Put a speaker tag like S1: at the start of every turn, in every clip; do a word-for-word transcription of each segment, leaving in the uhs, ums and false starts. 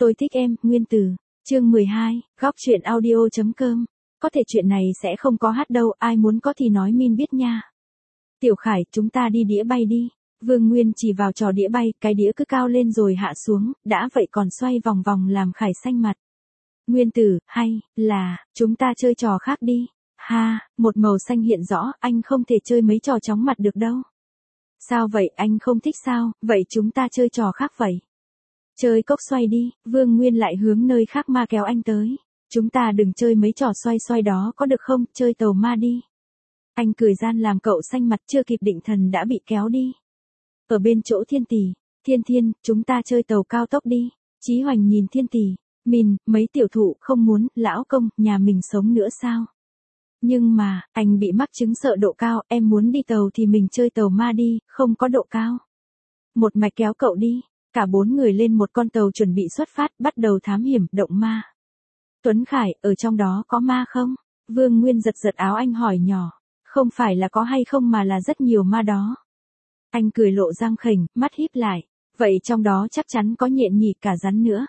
S1: Tôi thích em, Nguyên Từ. Chương mười hai, góc truyện audio chấm com. Có thể chuyện này sẽ không có hát đâu, ai muốn có thì nói Min biết nha. Tiểu Khải, chúng ta đi đĩa bay đi. Vương Nguyên chỉ vào trò đĩa bay, cái đĩa cứ cao lên rồi hạ xuống, đã vậy còn xoay vòng vòng làm Khải xanh mặt. Nguyên Tử, hay là, chúng ta chơi trò khác đi. Ha, một màu xanh hiện rõ, anh không thể chơi mấy trò chóng mặt được đâu. Sao vậy, anh không thích sao, vậy chúng ta chơi trò khác vậy. Chơi cốc xoay đi, Vương Nguyên lại hướng nơi khác ma kéo anh tới. Chúng ta đừng chơi mấy trò xoay xoay đó có được không, chơi tàu ma đi. Anh cười gian làm cậu xanh mặt, chưa kịp định thần đã bị kéo đi. Ở bên chỗ Thiên Tỷ, Thiên Thiên, chúng ta chơi tàu cao tốc đi. Chí Hoành nhìn Thiên Tỷ, Min, mấy tiểu thụ không muốn, lão công, nhà mình sống nữa sao? Nhưng mà, anh bị mắc chứng sợ độ cao, em muốn đi tàu thì mình chơi tàu ma đi, không có độ cao. Một mạch kéo cậu đi, cả bốn người lên một con tàu chuẩn bị xuất phát, bắt đầu thám hiểm, động ma. Tuấn Khải, ở trong đó có ma không? Vương Nguyên giật giật áo anh hỏi nhỏ, không phải là có hay không mà là rất nhiều ma đó. Anh cười lộ răng khểnh, mắt híp lại, vậy trong đó chắc chắn có nhện nhị cả rắn nữa.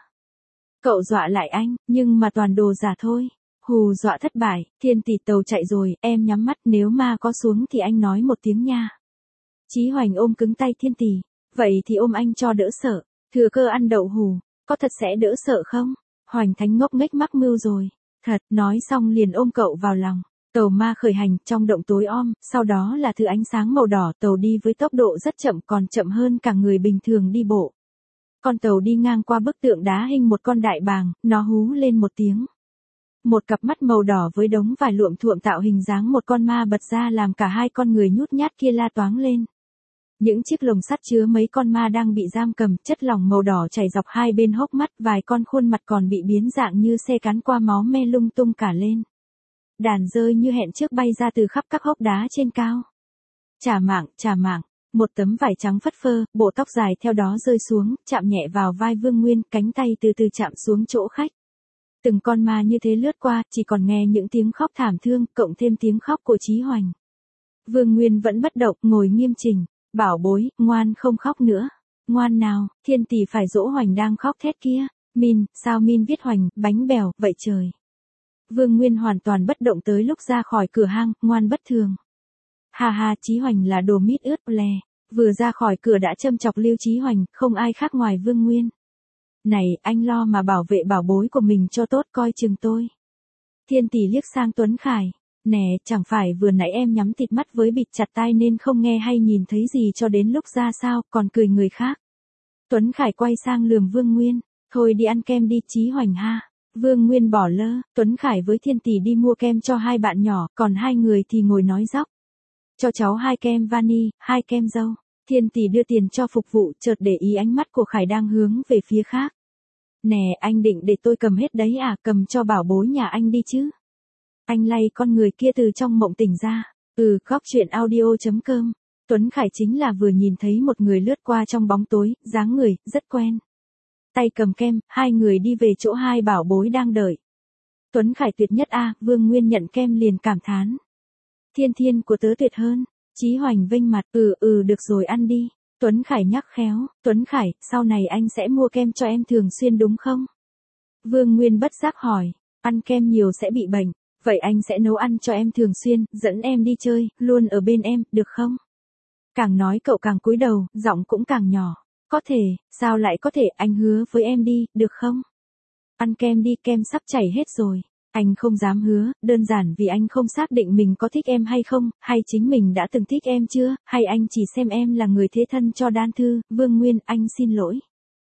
S1: Cậu dọa lại anh, nhưng mà toàn đồ giả thôi. Hù dọa thất bại, Thiên Tỷ tàu chạy rồi, em nhắm mắt, nếu ma có xuống thì anh nói một tiếng nha. Chí Hoành ôm cứng tay Thiên Tỷ, vậy thì ôm anh cho đỡ sợ, thừa cơ ăn đậu hù, có thật sẽ đỡ sợ không? Hoành Thánh ngốc nghếch mắc mưu rồi, thật, nói xong liền ôm cậu vào lòng. Tàu ma khởi hành trong động tối om, sau đó là thứ ánh sáng màu đỏ, tàu đi với tốc độ rất chậm, còn chậm hơn cả người bình thường đi bộ. Con tàu đi ngang qua bức tượng đá hình một con đại bàng, nó hú lên một tiếng. Một cặp mắt màu đỏ với đống vải luộm thuộm tạo hình dáng một con ma bật ra làm cả hai con người nhút nhát kia la toáng lên. Những chiếc lồng sắt chứa mấy con ma đang bị giam cầm, chất lỏng màu đỏ chảy dọc hai bên hốc mắt, vài con khuôn mặt còn bị biến dạng như xe cán qua máu me lung tung cả lên. Đàn rơi như hẹn trước bay ra từ khắp các hốc đá trên cao. Trả mạng, trả mạng, một tấm vải trắng phất phơ, bộ tóc dài theo đó rơi xuống, chạm nhẹ vào vai Vương Nguyên, cánh tay từ từ chạm xuống chỗ khách. Từng con ma như thế lướt qua, chỉ còn nghe những tiếng khóc thảm thương, cộng thêm tiếng khóc của Chí Hoành. Vương Nguyên vẫn bất động, ngồi nghiêm chỉnh, bảo bối, ngoan không khóc nữa. Ngoan nào, Thiên Tỷ phải dỗ Hoành đang khóc thét kia. Min, sao Min viết Hoành, bánh bèo, vậy trời. Vương Nguyên hoàn toàn bất động tới lúc ra khỏi cửa hang, ngoan bất thường. Hà hà, Chí Hoành là đồ mít ướt lè, vừa ra khỏi cửa đã châm chọc Lưu Chí Hoành, không ai khác ngoài Vương Nguyên. Này, anh lo mà bảo vệ bảo bối của mình cho tốt, coi chừng tôi. Thiên Tỷ liếc sang Tuấn Khải, nè, chẳng phải vừa nãy em nhắm thịt mắt với bịt chặt tai nên không nghe hay nhìn thấy gì cho đến lúc ra sao, còn cười người khác. Tuấn Khải quay sang lườm Vương Nguyên, thôi đi ăn kem đi Chí Hoành ha. Vương Nguyên bỏ lơ, Tuấn Khải với Thiên Tỷ đi mua kem cho hai bạn nhỏ, còn hai người thì ngồi nói dóc. Cho cháu hai kem vani, hai kem dâu. Thiên Tỷ đưa tiền cho phục vụ, chợt để ý ánh mắt của Khải đang hướng về phía khác. Nè, anh định để tôi cầm hết đấy à, cầm cho bảo bối nhà anh đi chứ. Anh lay con người kia từ trong mộng tỉnh ra. Ừ, góc truyện audio chấm com. Tuấn Khải chính là vừa nhìn thấy một người lướt qua trong bóng tối, dáng người, rất quen. Tay cầm kem, hai người đi về chỗ hai bảo bối đang đợi. Tuấn Khải tuyệt nhất a, à, Vương Nguyên nhận kem liền cảm thán. Thiên Thiên của tớ tuyệt hơn. Chí Hoành vênh mặt, ừ ừ được rồi ăn đi. Tuấn Khải nhắc khéo, Tuấn Khải, sau này anh sẽ mua kem cho em thường xuyên đúng không? Vương Nguyên bất giác hỏi, ăn kem nhiều sẽ bị bệnh, vậy anh sẽ nấu ăn cho em thường xuyên, dẫn em đi chơi, luôn ở bên em, được không? Càng nói cậu càng cúi đầu, giọng cũng càng nhỏ. Có thể, sao lại có thể, anh hứa với em đi, được không? Ăn kem đi, kem sắp chảy hết rồi. Anh không dám hứa, đơn giản vì anh không xác định mình có thích em hay không, hay chính mình đã từng thích em chưa, hay anh chỉ xem em là người thế thân cho Đan Thư. Vương Nguyên, anh xin lỗi.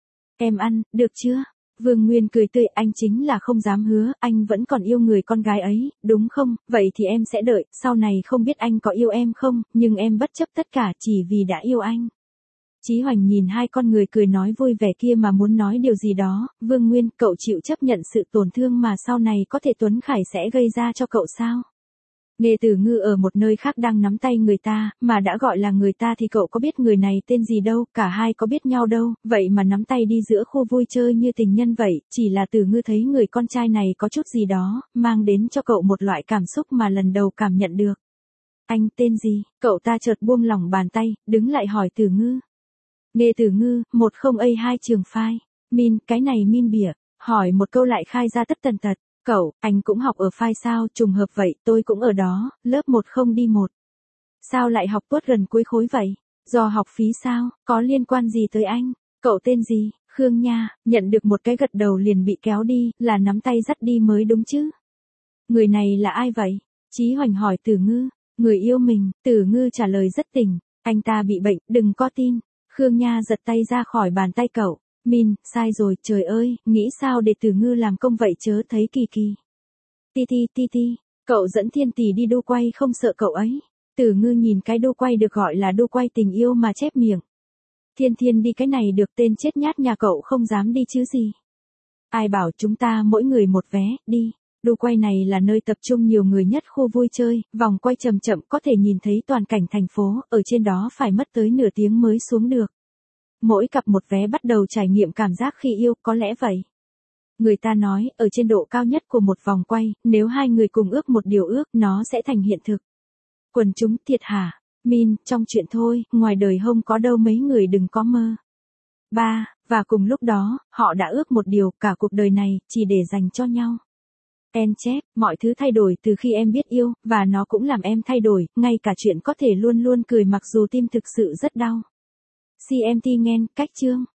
S1: Em ăn, được chưa? Vương Nguyên cười tươi, anh chính là không dám hứa, anh vẫn còn yêu người con gái ấy, đúng không? Vậy thì em sẽ đợi, sau này không biết anh có yêu em không, nhưng em bất chấp tất cả chỉ vì đã yêu anh. Chí Hoành nhìn hai con người cười nói vui vẻ kia mà muốn nói điều gì đó. Vương Nguyên, cậu chịu chấp nhận sự tổn thương mà sau này có thể Tuấn Khải sẽ gây ra cho cậu sao? Nghe Tử Ngư ở một nơi khác đang nắm tay người ta, mà đã gọi là người ta thì cậu có biết người này tên gì đâu, cả hai có biết nhau đâu, vậy mà nắm tay đi giữa khu vui chơi như tình nhân vậy, chỉ là Tử Ngư thấy người con trai này có chút gì đó, mang đến cho cậu một loại cảm xúc mà lần đầu cảm nhận được. Anh tên gì? Cậu ta chợt buông lỏng bàn tay, đứng lại hỏi Tử Ngư. Nghe Tử Ngư, một không a hai trường phai. Min, cái này Min bịa. hỏi một câu lại khai ra tất tần tật. Cậu, anh cũng học ở phai sao, trùng hợp vậy, tôi cũng ở đó, lớp một không đi một. Sao lại học tuốt gần cuối khối vậy? Do học phí sao, có liên quan gì tới anh? Cậu tên gì? Khương nha, nhận được một cái gật đầu liền bị kéo đi, là nắm tay dắt đi mới đúng chứ. Người này là ai vậy? Chí Hoành hỏi Tử Ngư. Người yêu mình, Tử Ngư trả lời rất tỉnh. Anh ta bị bệnh, đừng có tin. Khương Nha giật tay ra khỏi bàn tay cậu. Min, sai rồi, trời ơi, nghĩ sao để Tử Ngư làm công vậy chớ thấy kỳ kỳ. Ti ti ti ti, cậu dẫn Thiên Tỷ đi đu quay không sợ cậu ấy. Tử Ngư nhìn cái đu quay được gọi là đu quay tình yêu mà chép miệng. Thiên Thiên đi cái này được, tên chết nhát nhà cậu không dám đi chứ gì. Ai bảo chúng ta mỗi người một vé, đi. Đu quay này là nơi tập trung nhiều người nhất khu vui chơi, vòng quay chậm chậm có thể nhìn thấy toàn cảnh thành phố, ở trên đó phải mất tới nửa tiếng mới xuống được. Mỗi cặp một vé bắt đầu trải nghiệm cảm giác khi yêu, có lẽ vậy. Người ta nói, ở trên độ cao nhất của một vòng quay, nếu hai người cùng ước một điều ước, nó sẽ thành hiện thực. Quần chúng thiệt hả? Min, trong chuyện thôi, ngoài đời không có đâu mấy người đừng có mơ. Ba, và cùng lúc đó, họ đã ước một điều, cả cuộc đời này, chỉ để dành cho nhau. En chép, mọi thứ thay đổi từ khi em biết yêu, và nó cũng làm em thay đổi, ngay cả chuyện có thể luôn luôn cười mặc dù tim thực sự rất đau. xê em tê Nghen, cách chương.